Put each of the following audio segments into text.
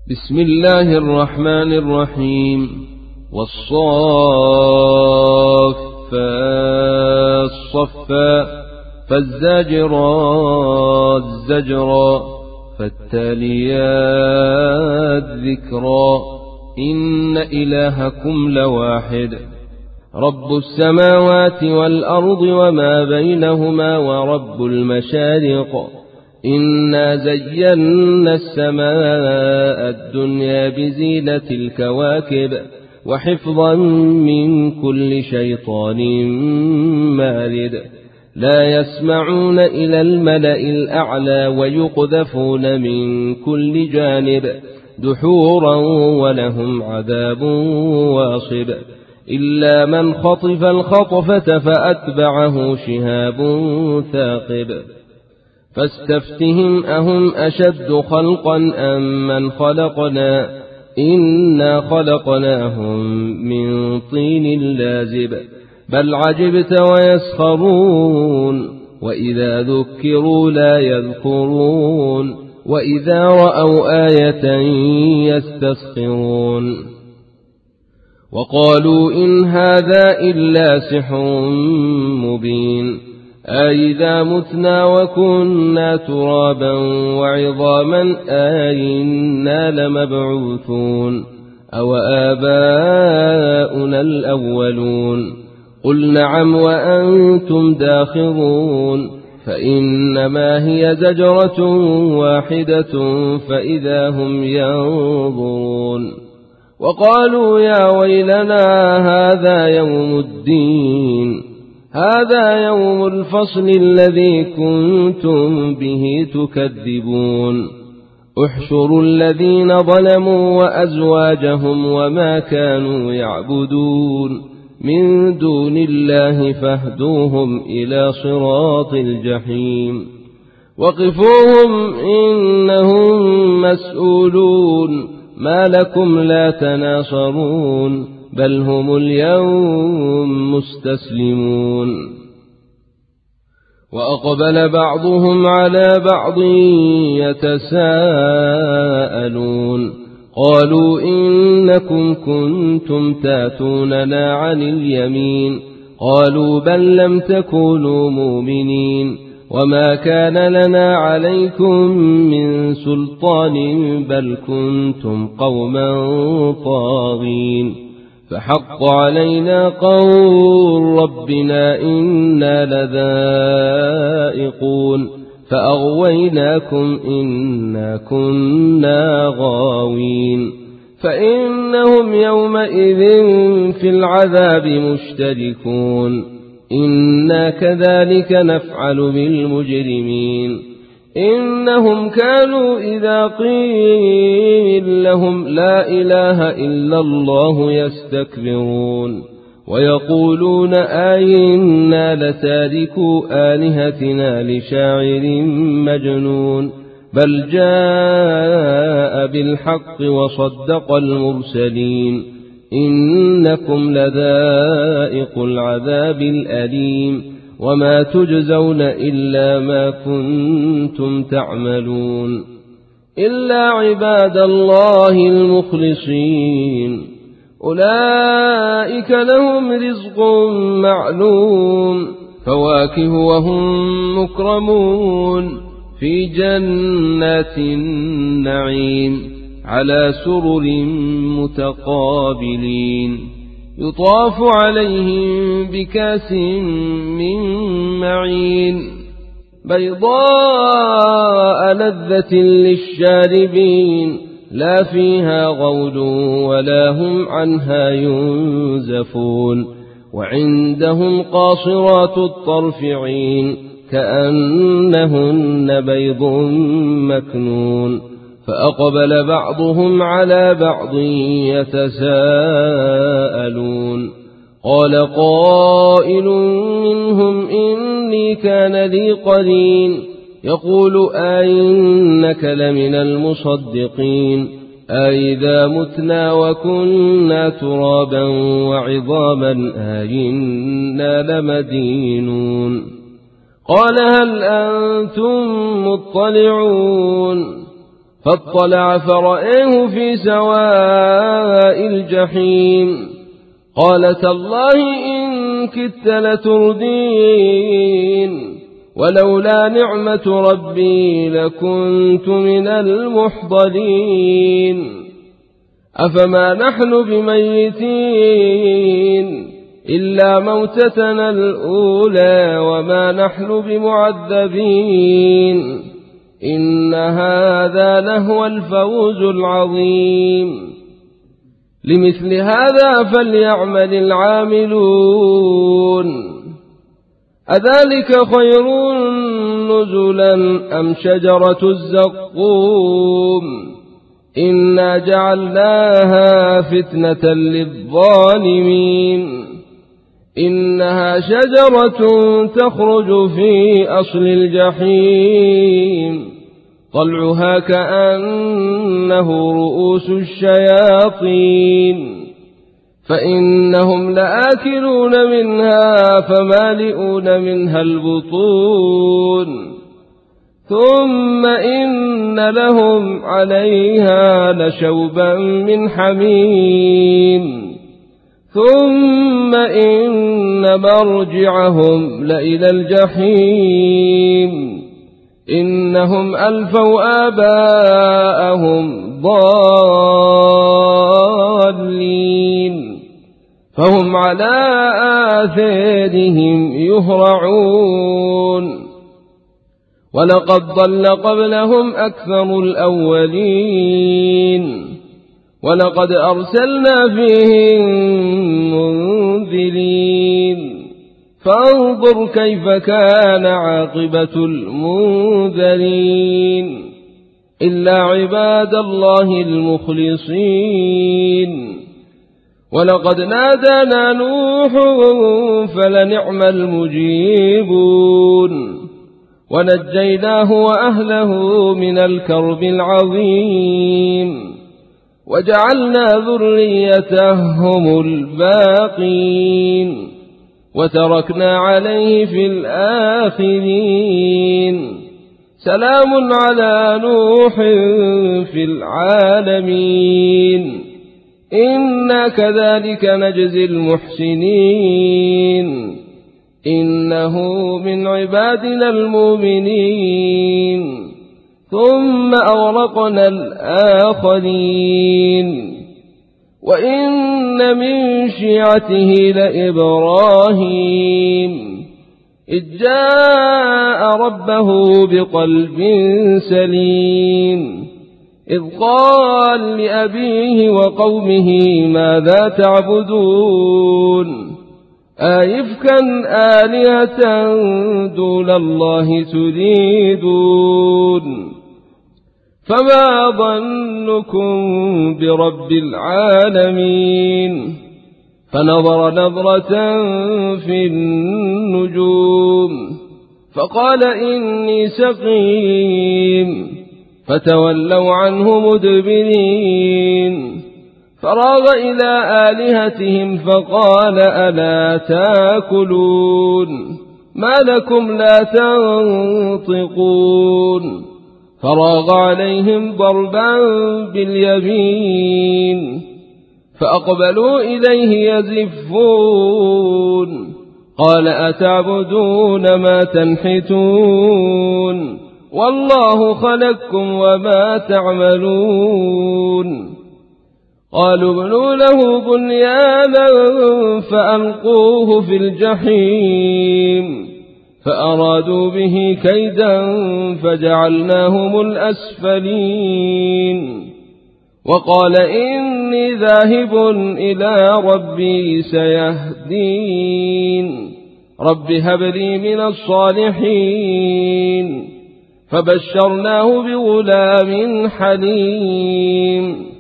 بسم الله الرحمن الرحيم. والصافات صفا فالزاجرات زجرا فالتاليات ذكرا إن إلهكم لواحد رب السماوات والأرض وما بينهما ورب المشارق إنا زينا السماء الدنيا بزينة الكواكب وحفظا من كل شيطان مارد لا يسمعون إلى الملأ الأعلى ويقذفون من كل جانب دحورا ولهم عذاب واصب إلا من خطف الخطفة فأتبعه شهاب ثاقب فاستفتهم أهم أشد خلقا أم من خلقنا إنا خلقناهم من طين لازب بل عجبت ويسخرون وإذا ذكروا لا يذكرون وإذا رأوا آية يستسخرون وقالوا إن هذا إلا سحر مبين أئذا متنا وكنا ترابا وعظاما أئنا لمبعوثون أو آباؤنا الأولون قل نعم وأنتم داخرون فإنما هي زجرة واحدة فإذا هم ينظرون وقالوا يا ويلنا هذا يوم الدين هذا يوم الفصل الذي كنتم به تكذبون احشروا الذين ظلموا وأزواجهم وما كانوا يعبدون من دون الله فاهدوهم إلى صراط الجحيم وقفوهم إنهم مسؤولون ما لكم لا تناصرون بل هم اليوم مستسلمون وأقبل بعضهم على بعض يتساءلون قالوا إنكم كنتم تاتوننا عن اليمين قالوا بل لم تكونوا مؤمنين وما كان لنا عليكم من سلطان بل كنتم قوما طاغين فحق علينا قول ربنا إنا لذائقون فأغويناكم إنا كنا غاوين فإنهم يومئذ في العذاب مشتركون إنا كذلك نفعل بالمجرمين إنهم كانوا إذا قيل لهم لا إله إلا الله يستكبرون ويقولون آئنا لتاركو آلهتنا لشاعر مجنون بل جاء بالحق وصدق المرسلين إنكم لذائق العذاب الأليم وما تجزون إلا ما كنتم تعملون إلا عباد الله المخلصين أولئك لهم رزق معلوم فواكه وهم مكرمون في جنات النعيم على سرر متقابلين يطاف عليهم بكاس من معين بيضاء لذة للشاربين لا فيها غول ولا هم عنها ينزفون وعندهم قاصرات الطرف عين كأنهن بيض مكنون فأقبل بعضهم على بعض يتساءلون قال قائل منهم إني كان لي قرين يقول أئنك لمن المصدقين أئذا متنا وكنا ترابا وعظاما أئنا لمدينون قال هل أنتم مطلعون فاطلع فرآه في سواء الجحيم قال تالله إن كدت لتردين ولولا نعمة ربي لكنت من المحضرين أفما نحن بميتين إلا موتتنا الأولى وما نحن بمعذبين إن هذا لهو الفوز العظيم لمثل هذا فليعمل العاملون أذلك خير نزلا أم شجرة الزقوم إنا جعلناها فتنة للظالمين إنها شجرة تخرج في أصل الجحيم طلعها كأنه رؤوس الشياطين فإنهم لآكلون منها فمالئون منها البطون ثم إن لهم عليها لشوبا من حميم ثم إن مرجعهم لإلى الجحيم إنهم ألفوا آباءهم ضالين فهم على آثارهم يهرعون ولقد ضل قبلهم أكثر الأولين ولقد أرسلنا فيهم منذرين فانظر كيف كان عاقبة المنذرين إلا عباد الله المخلصين ولقد نادانا نوح فلنعم المجيبون ونجيناه وأهله من الكرب العظيم وجعلنا ذريته هم الباقين وتركنا عليه في الآخرين سلام على نوح في العالمين إنا كذلك نجزي المحسنين إنه من عبادنا المؤمنين ثم أغرقنا الآخرين وإن من شيعته لإبراهيم إذ جاء ربه بقلب سليم إذ قال لأبيه وقومه ماذا تعبدون أئفكا آلهة دون الله تريدون فما ظنكم برب العالمين فنظر نظرة في النجوم فقال إني سقيم فتولوا عنه مدبرين فراغ إلى آلهتهم فقال ألا تاكلون ما لكم لا تنطقون فراغ عليهم ضربا باليمين فأقبلوا إليه يزفون قال أتعبدون ما تنحتون والله خلقكم وما تعملون قالوا ابنوا له بنيانا فألقوه في الجحيم فأرادوا به كيدا فجعلناهم الأسفلين وقال إني ذاهب إلى ربي سيهدين رب هب لي من الصالحين فبشرناه بغلام حليم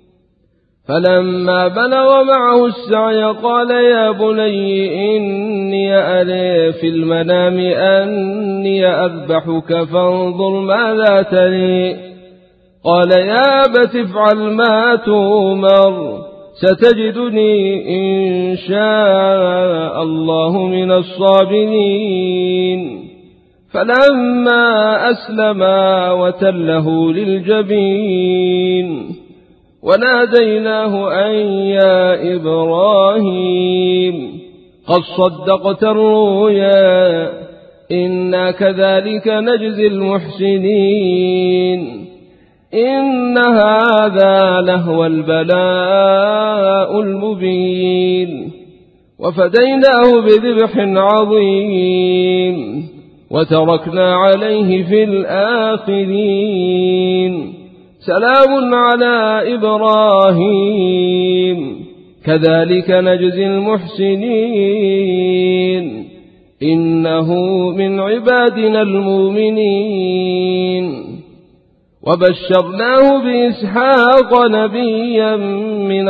فلما بلغ معه السعي قال يا بني إني أرى في المنام أني أذبحك فانظر ماذا تري قال يا أبت افعل ما تؤمر ستجدني إن شاء الله من الصابرين فلما أسلما وتله للجبين وناديناه أن يا إبراهيم قد صدقت الرؤيا إنا كذلك نجزي المحسنين إن هذا لهو البلاء المبين وفديناه بذبح عظيم وتركنا عليه في الآخرين سلام على إبراهيم كذلك نجزي المحسنين إنه من عبادنا المؤمنين وبشرناه بإسحاق نبيا من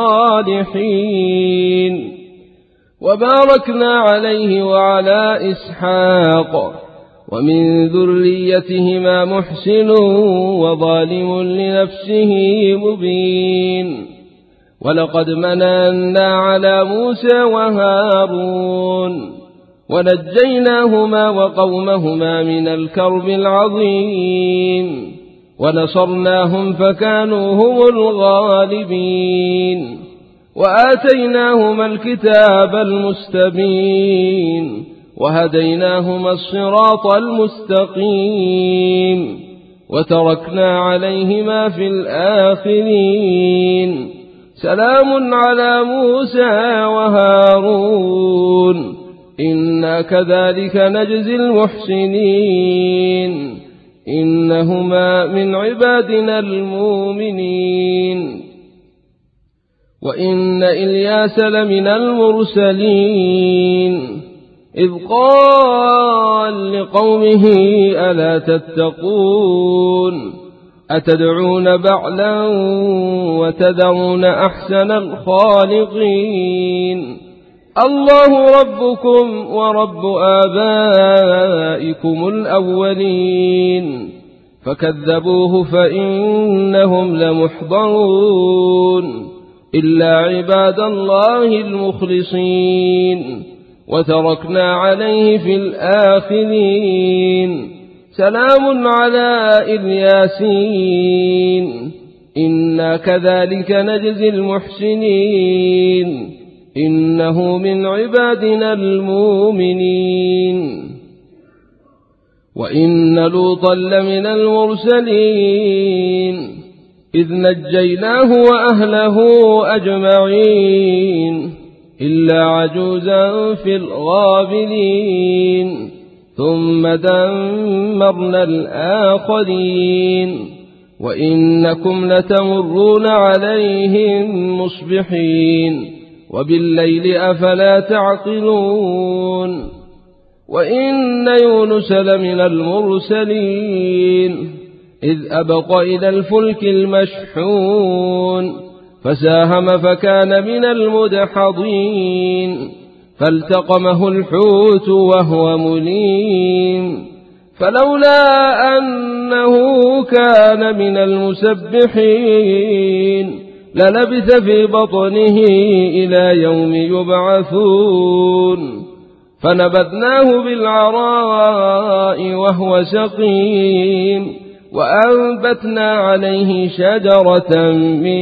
الصالحين وباركنا عليه وعلى إسحاق ومن ذريتهما محسن وظالم لنفسه مبين ولقد مننا على موسى وهارون ونجيناهما وقومهما من الكرب العظيم ونصرناهم فكانوا هم الغالبين وآتيناهما الكتاب المستبين وهديناهما الصراط المستقيم وتركنا عليهما في الآخرين سلام على موسى وهارون إنا كذلك نجزي المحسنين إنهما من عبادنا المؤمنين وإن إلياس لمن المرسلين إذ قال لقومه ألا تتقون أتدعون بعلا وتذرون أحسن الخالقين الله ربكم ورب آبائكم الأولين فكذبوه فإنهم لمحضرون إلا عباد الله المخلصين وتركنا عليه في الآخرين سلام على الياسين إنا كذلك نجزي المحسنين إنه من عبادنا المؤمنين وإن لوطا لمن المرسلين إذ نجيناه وأهله أجمعين إلا عجوزا في الغابرين ثم دمرنا الآخرين وإنكم لتمرون عليهم مصبحين وبالليل أفلا تعقلون وإن يونس لمن المرسلين إذ أبق إلى الفلك المشحون فساهم فكان من المدحضين فالتقمه الحوت وهو مليم فلولا أنه كان من المسبحين للبث في بطنه إلى يوم يبعثون فنبذناه بالعراء وهو سقيم وأنبتنا عليه شجرة من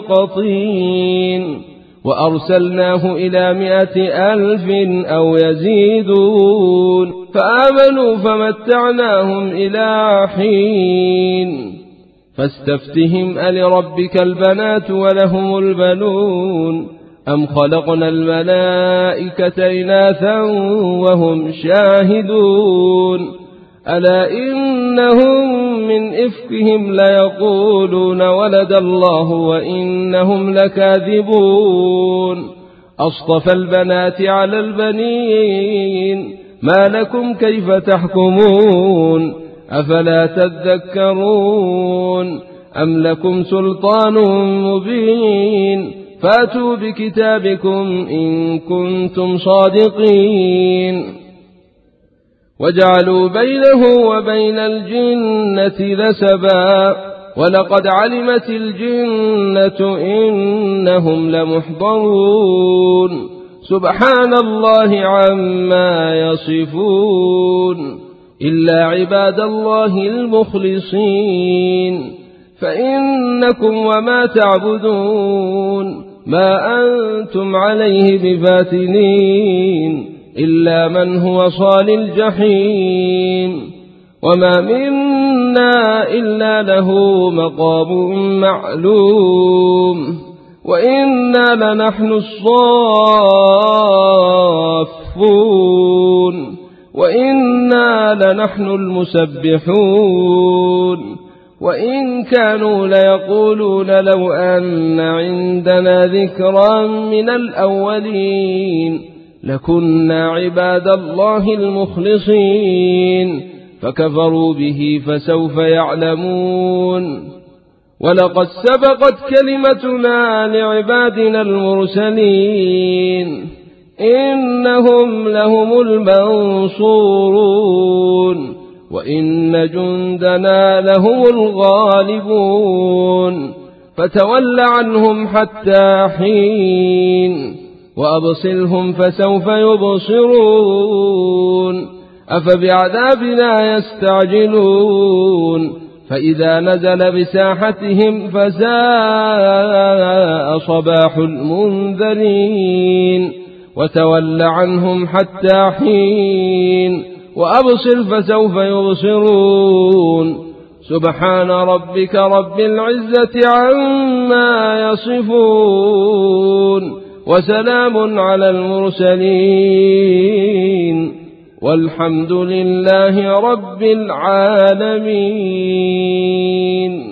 يقطين وأرسلناه إلى 100,000 أو يزيدون فآمنوا فمتعناهم إلى حين فاستفتهم ألربك البنات ولهم البنون أم خلقنا الملائكة إناثا وهم شاهدون ألا إنهم من إفكهم ليقولون ولد الله وإنهم لكاذبون أصطفى البنات على البنين ما لكم كيف تحكمون أفلا تذكرون أم لكم سلطان مبين فاتوا بكتابكم إن كنتم صادقين وجعلوا بينه وبين الجنة نسبا ولقد علمت الجنة إنهم لمحضرون سبحان الله عما يصفون إلا عباد الله المخلصين. فإنكم وما تعبدون ما أنتم عليه بفاتنين إلا من هو صال الجحيم. وما منا إلا له مقام معلوم وإنا لنحن الصافون وإنا لنحن المسبحون. وإن كانوا ليقولون لو أن عندنا ذكرا من الأولين لكنا عباد الله المخلصين فكفروا به فسوف يعلمون. ولقد سبقت كلمتنا لعبادنا المرسلين إنهم لهم المنصورون وإن جندنا لهم الغالبون. فتول عنهم حتى حين وأبصرهم فسوف يبصرون. أفبعذابنا يستعجلون فإذا نزل بساحتهم فساء صباح المنذرين. وتول عنهم حتى حين وأبصر فسوف يبصرون. سبحان ربك رب العزة عما يصفون وسلام على المرسلين والحمد لله رب العالمين.